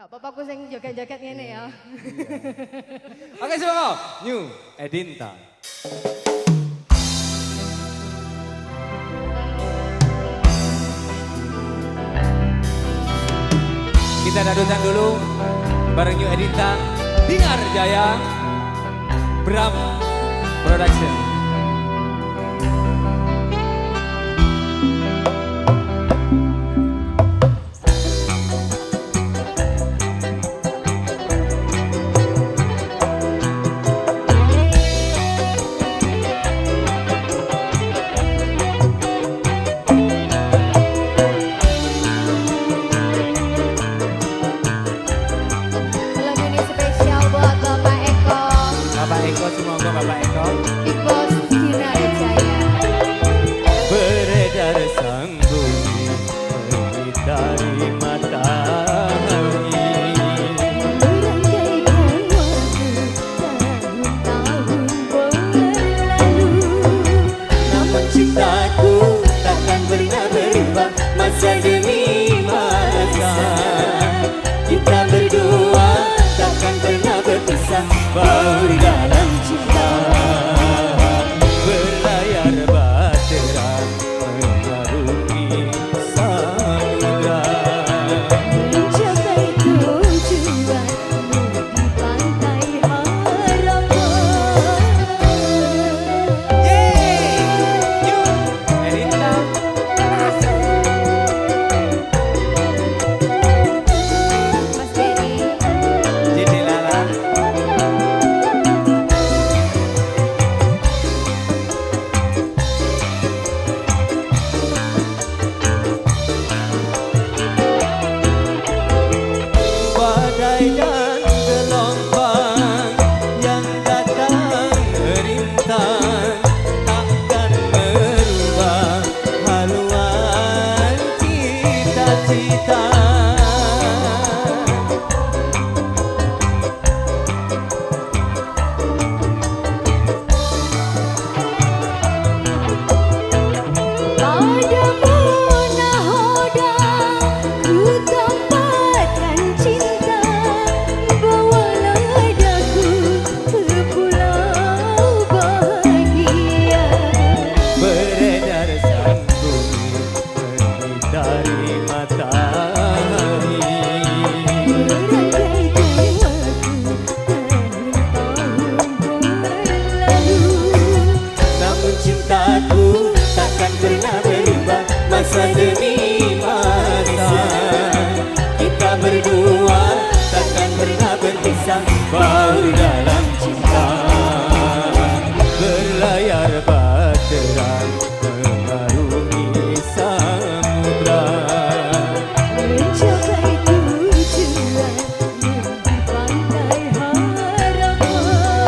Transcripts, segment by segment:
Gak apa-apa aku sing joget-joget ngene ya. Oke, semua New Edinta. Kita dadutan dulu bareng New Edinta, Dinar Jaya, Bram Production. Semoga Bapak Eko Big Boss Dinar Jaya. Beredar sang bumi dari matahari, Merangkaikan waktu tahun-tahun berlalu. namun cintaku takkan pernah berubah masa demi masa. Kita berdua takkan pernah berpisah, baur dalam cinta. Berlayar bahtera mengarungi samudra, Mencapai tujuan di pantai harapan. New Edinta. Mas Berry. Jadi Lala. Badai dan gelombang yang datang merintang takkan merubah haluan cita-cita. Padamu nahoda ku tempatkan cinta. Bawalah daku ke pulau bahagia. Beredar sang bumi dari matahari, Merangkaikan waktu tahun-tahun berlalu. namun cintaku takkan pernah berubah masa demi masa. Kita berdua takkan pernah berpisah, baur dalam cinta. Berlayar bahtera mengarungi samudra, Mencapai tujuan di pantai harapan.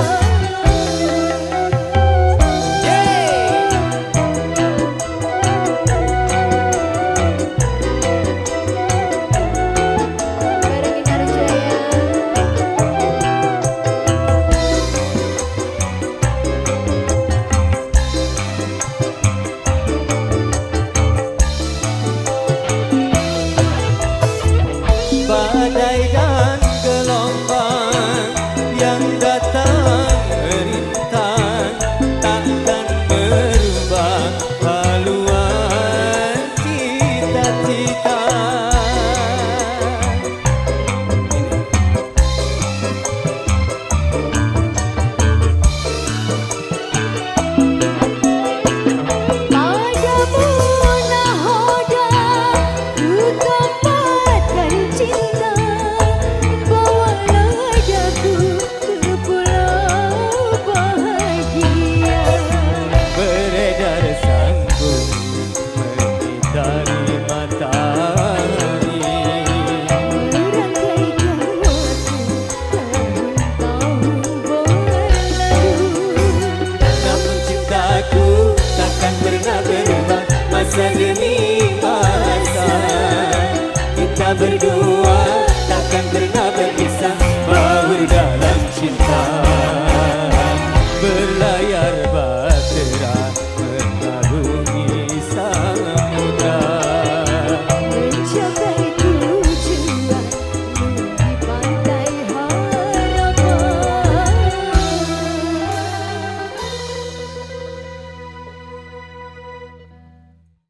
Bareng Dinar Jaya. badai